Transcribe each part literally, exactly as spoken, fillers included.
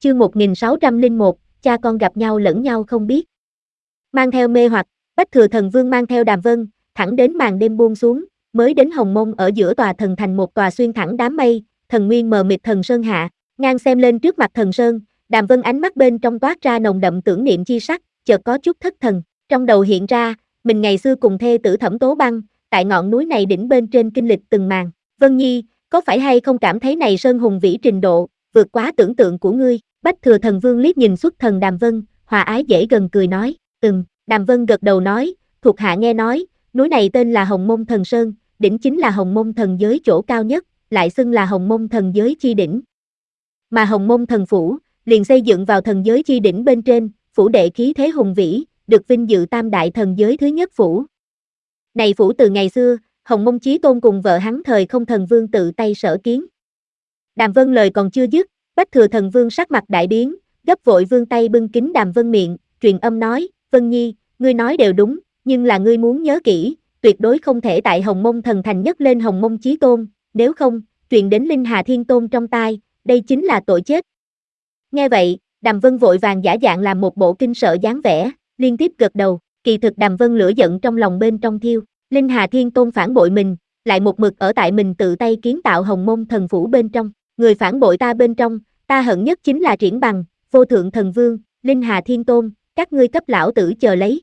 Chương một nghìn sáu trăm lẻ một, cha con gặp nhau lẫn nhau không biết. Mang theo mê hoặc, Bách Thừa Thần Vương mang theo Đàm Vân, thẳng đến màn đêm buông xuống, mới đến Hồng Mông ở giữa tòa thần thành một tòa xuyên thẳng đám mây, thần nguyên mờ mịt thần sơn hạ, ngang xem lên trước mặt thần sơn, Đàm Vân ánh mắt bên trong toát ra nồng đậm tưởng niệm chi sắc, chợt có chút thất thần, trong đầu hiện ra, mình ngày xưa cùng thê tử Thẩm Tố Băng, tại ngọn núi này đỉnh bên trên kinh lịch từng màn, Vân Nhi, có phải hay không cảm thấy này sơn hùng vĩ trình độ, vượt quá tưởng tượng của ngươi? Bách Thừa Thần Vương liếc nhìn xuất thần Đàm Vân, hòa ái dễ gần cười nói, ừm, Đàm Vân gật đầu nói, thuộc hạ nghe nói, núi này tên là Hồng Mông Thần Sơn, đỉnh chính là Hồng Mông Thần Giới chỗ cao nhất, lại xưng là Hồng Mông Thần Giới chi đỉnh. Mà Hồng Mông Thần Phủ, liền xây dựng vào thần giới chi đỉnh bên trên, phủ đệ khí thế hùng vĩ, được vinh dự tam đại thần giới thứ nhất phủ. Này phủ từ ngày xưa, Hồng Mông Chí Tôn cùng vợ hắn Thời Không Thần Vương tự tay sở kiến. Đàm Vân lời còn chưa dứt, Bách Thừa Thần Vương sắc mặt đại biến, gấp vội vươn tay bưng kín Đàm Vân miệng, truyền âm nói, Vân Nhi, ngươi nói đều đúng, nhưng là ngươi muốn nhớ kỹ, tuyệt đối không thể tại Hồng Mông Thần Thành nhấc lên Hồng Mông Chí Tôn, nếu không, truyền đến Linh Hà Thiên Tôn trong tai, đây chính là tội chết. Nghe vậy, Đàm Vân vội vàng giả dạng làm một bộ kinh sợ dáng vẻ, liên tiếp gật đầu, kỳ thực Đàm Vân lửa giận trong lòng bên trong thiêu, Linh Hà Thiên Tôn phản bội mình, lại một mực ở tại mình tự tay kiến tạo Hồng Mông Thần Phủ bên trong, người phản bội ta bên trong, ta hận nhất chính là Triển Bằng, Vô Thượng Thần Vương, Linh Hà Thiên Tôn, các ngươi cấp lão tử chờ lấy.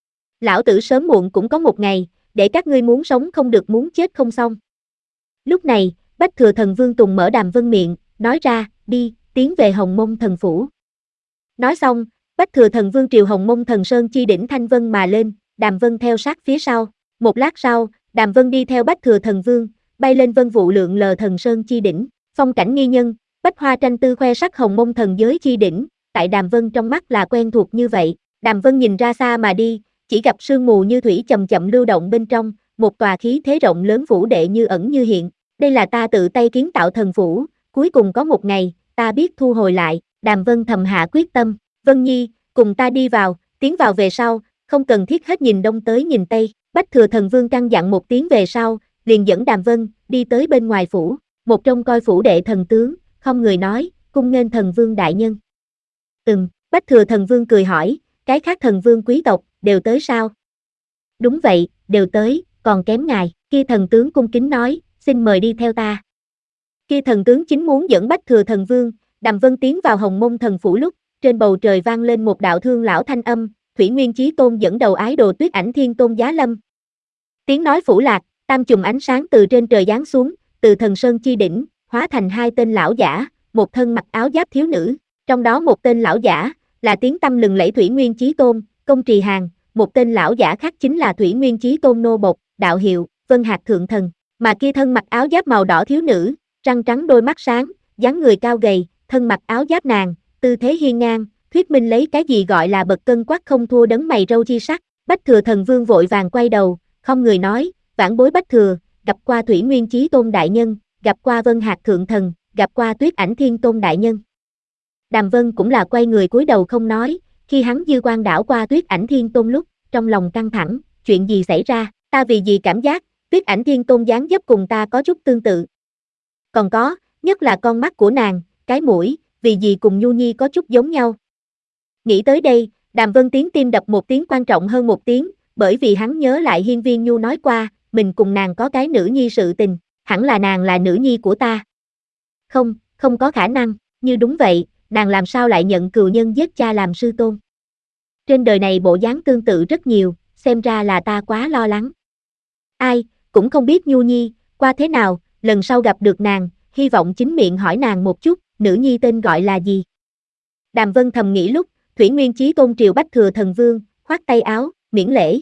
Lão tử sớm muộn cũng có một ngày, để các ngươi muốn sống không được muốn chết không xong. Lúc này, Bách Thừa Thần Vương Tùng mở Đàm Vân miệng, nói ra, đi, tiến về Hồng Mông Thần Phủ. Nói xong, Bách Thừa Thần Vương triều Hồng Mông Thần Sơn chi đỉnh Thanh Vân mà lên, Đàm Vân theo sát phía sau. Một lát sau, Đàm Vân đi theo Bách Thừa Thần Vương, bay lên vân vụ lượn lờ thần sơn chi đỉnh, phong cảnh nghi nhân, bách hoa tranh tư khoe sắc Hồng Mông Thần Giới chi đỉnh, tại Đàm Vân trong mắt là quen thuộc như vậy. Đàm Vân nhìn ra xa mà đi, chỉ gặp sương mù như thủy chậm chậm lưu động bên trong, một tòa khí thế rộng lớn phủ đệ như ẩn như hiện. Đây là ta tự tay kiến tạo thần phủ, cuối cùng có một ngày, ta biết thu hồi lại. Đàm Vân thầm hạ quyết tâm, Vân Nhi, cùng ta đi vào, tiến vào về sau, không cần thiết hết nhìn đông tới nhìn tây. Bách Thừa Thần Vương căn dặn một tiếng về sau, liền dẫn Đàm Vân đi tới bên ngoài phủ, một trông coi phủ đệ thần tướng, không người nói, cung nghênh Thần Vương đại nhân. Ừm, Bách Thừa Thần Vương cười hỏi, cái khác thần vương quý tộc đều tới sao? Đúng vậy, đều tới, còn kém ngài. Kia thần tướng cung kính nói, xin mời đi theo ta. Kia thần tướng chính muốn dẫn Bách Thừa Thần Vương, Đàm Vân tiến vào Hồng Mông Thần Phủ lúc, trên bầu trời vang lên một đạo thương lão thanh âm, Thủy Nguyên Chí Tôn dẫn đầu ái đồ Tuyết Ảnh Thiên Tôn giá lâm. Tiếng nói phủ lạc, tam chùm ánh sáng từ trên trời giáng xuống, từ thần sơn chi đỉnh, hóa thành hai tên lão giả, một thân mặc áo giáp thiếu nữ, trong đó một tên lão giả là tiếng tăm lừng lẫy Thủy Nguyên Chí Tôn, Công Trì Hàn, một tên lão giả khác chính là Thủy Nguyên Chí Tôn nô bộc, đạo hiệu Vân Hạc Thượng Thần, mà kia thân mặc áo giáp màu đỏ thiếu nữ, răng trắng đôi mắt sáng, dáng người cao gầy, thân mặc áo giáp nàng, tư thế hiên ngang, thuyết minh lấy cái gì gọi là bậc cân quắc không thua đấng mày râu chi sắc. Bách Thừa Thần Vương vội vàng quay đầu, không người nói, vãn bối Bách Thừa, gặp qua Thủy Nguyên Chí Tôn đại nhân, gặp qua Vân Hạc Thượng Thần, gặp qua Tuyết Ảnh Thiên Tôn đại nhân. Đàm Vân cũng là quay người cúi đầu không nói, khi hắn dư quan đảo qua Tuyết Ảnh Thiên Tôn lúc, trong lòng căng thẳng, chuyện gì xảy ra, ta vì gì cảm giác, Tuyết Ảnh Thiên Tôn dáng dấp cùng ta có chút tương tự. Còn có, nhất là con mắt của nàng, cái mũi, vì gì cùng Nhu Nhi có chút giống nhau. Nghĩ tới đây, Đàm Vân tiếng tim đập một tiếng quan trọng hơn một tiếng, bởi vì hắn nhớ lại Hiên Viên Nhu nói qua, mình cùng nàng có cái nữ nhi sự tình, hẳn là nàng là nữ nhi của ta. Không, không có khả năng, như đúng vậy, nàng làm sao lại nhận cừu nhân giết cha làm sư tôn. Trên đời này bộ dáng tương tự rất nhiều, xem ra là ta quá lo lắng. Ai, cũng không biết Nhu Nhi, qua thế nào, lần sau gặp được nàng, hy vọng chính miệng hỏi nàng một chút, nữ nhi tên gọi là gì. Đàm Vân thầm nghĩ lúc, Thủy Nguyên Chí Tôn triều Bách Thừa Thần Vương, khoát tay áo, miễn lễ.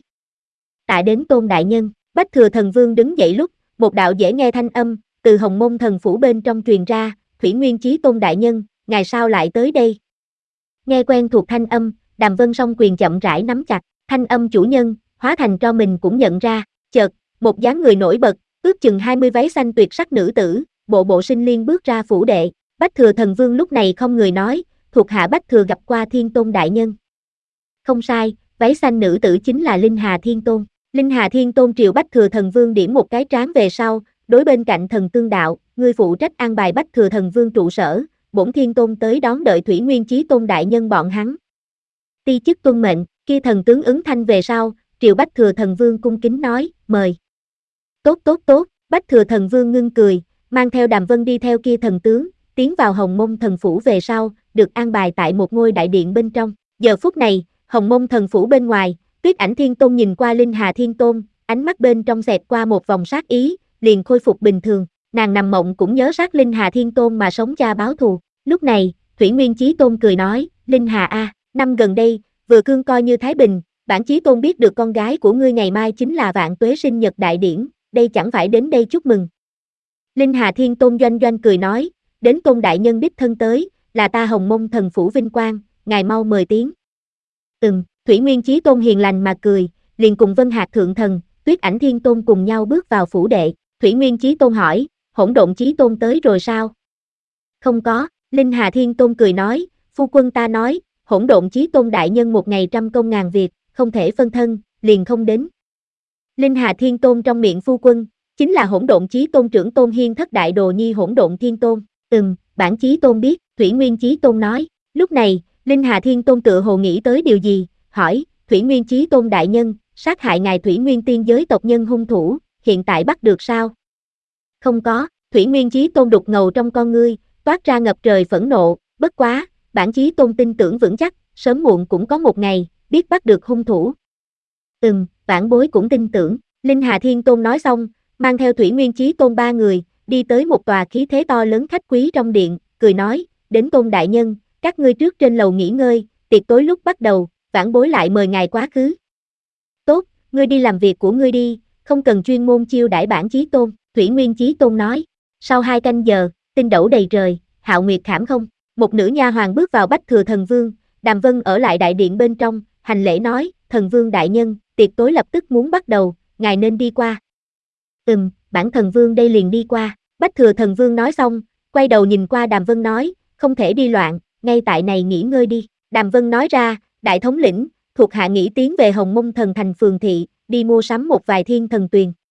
Tạ đến Tôn đại nhân, Bách Thừa Thần Vương đứng dậy lúc, một đạo dễ nghe thanh âm, từ Hồng Mông Thần Phủ bên trong truyền ra, Thủy Nguyên Chí Tôn đại nhân, ngài sao lại tới đây? Nghe quen thuộc thanh âm, Đàm Vân song quyền chậm rãi nắm chặt, thanh âm chủ nhân, hóa thành cho mình cũng nhận ra, chợt, một dáng người nổi bật, ước chừng hai mươi váy xanh tuyệt sắc nữ tử, bộ bộ sinh liên bước ra phủ đệ, Bách Thừa Thần Vương lúc này không người nói, thuộc hạ Bách Thừa gặp qua Thiên Tôn đại nhân. Không sai, váy xanh nữ tử chính là Linh Hà Thiên Tôn. Linh Hà Thiên Tôn triều Bách Thừa Thần Vương điểm một cái trán về sau, đối bên cạnh thần tương đạo, ngươi phụ trách an bài Bách Thừa Thần Vương trụ sở, bổn thiên tôn tới đón đợi Thủy Nguyên Chí Tôn đại nhân bọn hắn. Ti chức tuân mệnh, kia thần tướng ứng thanh về sau, Triệu Bách Thừa Thần Vương cung kính nói, mời. Tốt tốt tốt, Bách Thừa Thần Vương ngưng cười, mang theo Đàm Vân đi theo kia thần tướng, tiến vào Hồng Mông Thần Phủ về sau, được an bài tại một ngôi đại điện bên trong. Giờ phút này, Hồng Mông Thần Phủ bên ngoài, Tuyết Ảnh Thiên Tôn nhìn qua Linh Hà Thiên Tôn, ánh mắt bên trong xẹt qua một vòng sát ý, liền khôi phục bình thường, nàng nằm mộng cũng nhớ sát Linh Hà Thiên Tôn mà sống cha báo thù. Lúc này, Thủy Nguyên Chí Tôn cười nói, Linh Hà a, năm gần đây, vừa cương coi như Thái Bình, bản Chí Tôn biết được con gái của ngươi ngày mai chính là vạn tuế sinh nhật đại điển, đây chẳng phải đến đây chúc mừng. Linh Hà Thiên Tôn doanh doanh cười nói, đến Tôn đại nhân đích thân tới, là ta Hồng Mông Thần Phủ vinh quang, ngài mau mời tiếng. Ừm, Thủy Nguyên Chí Tôn hiền lành mà cười, liền cùng Vân Hạc Thượng Thần, Tuyết Ảnh Thiên Tôn cùng nhau bước vào phủ đệ. Thủy Nguyên Chí Tôn hỏi, Hỗn Độn Chí Tôn tới rồi sao? Không có, Linh Hà Thiên Tôn cười nói, phu quân ta nói, Hỗn Độn Chí Tôn đại nhân một ngày trăm công ngàn việc, không thể phân thân, liền không đến. Linh Hà Thiên Tôn trong miệng phu quân, chính là Hỗn Độn Chí Tôn trưởng Tôn Hiên thất đại đồ nhi Hỗn Độn Thiên Tôn. Ừm, bản Chí Tôn biết, Thủy Nguyên Chí Tôn nói. Lúc này, Linh Hà Thiên Tôn tựa hồ nghĩ tới điều gì, hỏi, Thủy Nguyên Chí Tôn đại nhân, sát hại ngài Thủy Nguyên tiên giới tộc nhân hung thủ, hiện tại bắt được sao? Không có, Thủy Nguyên Chí Tôn đục ngầu trong con ngươi, toát ra ngập trời phẫn nộ, bất quá, bản Chí Tôn tin tưởng vững chắc, sớm muộn cũng có một ngày, biết bắt được hung thủ. Ừm, bản bối cũng tin tưởng, Linh Hà Thiên Tôn nói xong, mang theo Thủy Nguyên Chí Tôn ba người, đi tới một tòa khí thế to lớn khách quý trong điện, cười nói, đến Tôn đại nhân, các ngươi trước trên lầu nghỉ ngơi, tiệc tối lúc bắt đầu, vãn bối lại mời ngài quá khứ. Tốt, ngươi đi làm việc của ngươi đi, không cần chuyên môn chiêu đãi bản Chí Tôn, Thủy Nguyên Chí Tôn nói. Sau hai canh giờ, tinh đẩu đầy trời, hạo nguyệt khảm không, một nữ nha hoàng bước vào Bách Thừa Thần Vương, Đàm Vân ở lại đại điện bên trong, hành lễ nói, Thần Vương đại nhân, tiệc tối lập tức muốn bắt đầu, ngài nên đi qua. Ừm, bản Thần Vương đây liền đi qua, Bách Thừa Thần Vương nói xong, quay đầu nhìn qua Đàm Vân nói, không thể đi loạn, ngay tại này nghỉ ngơi đi. Đàm Vân nói ra, đại thống lĩnh, thuộc hạ nghĩ tiến về Hồng Mông Thần Thành phường thị, đi mua sắm một vài thiên thần tuyền.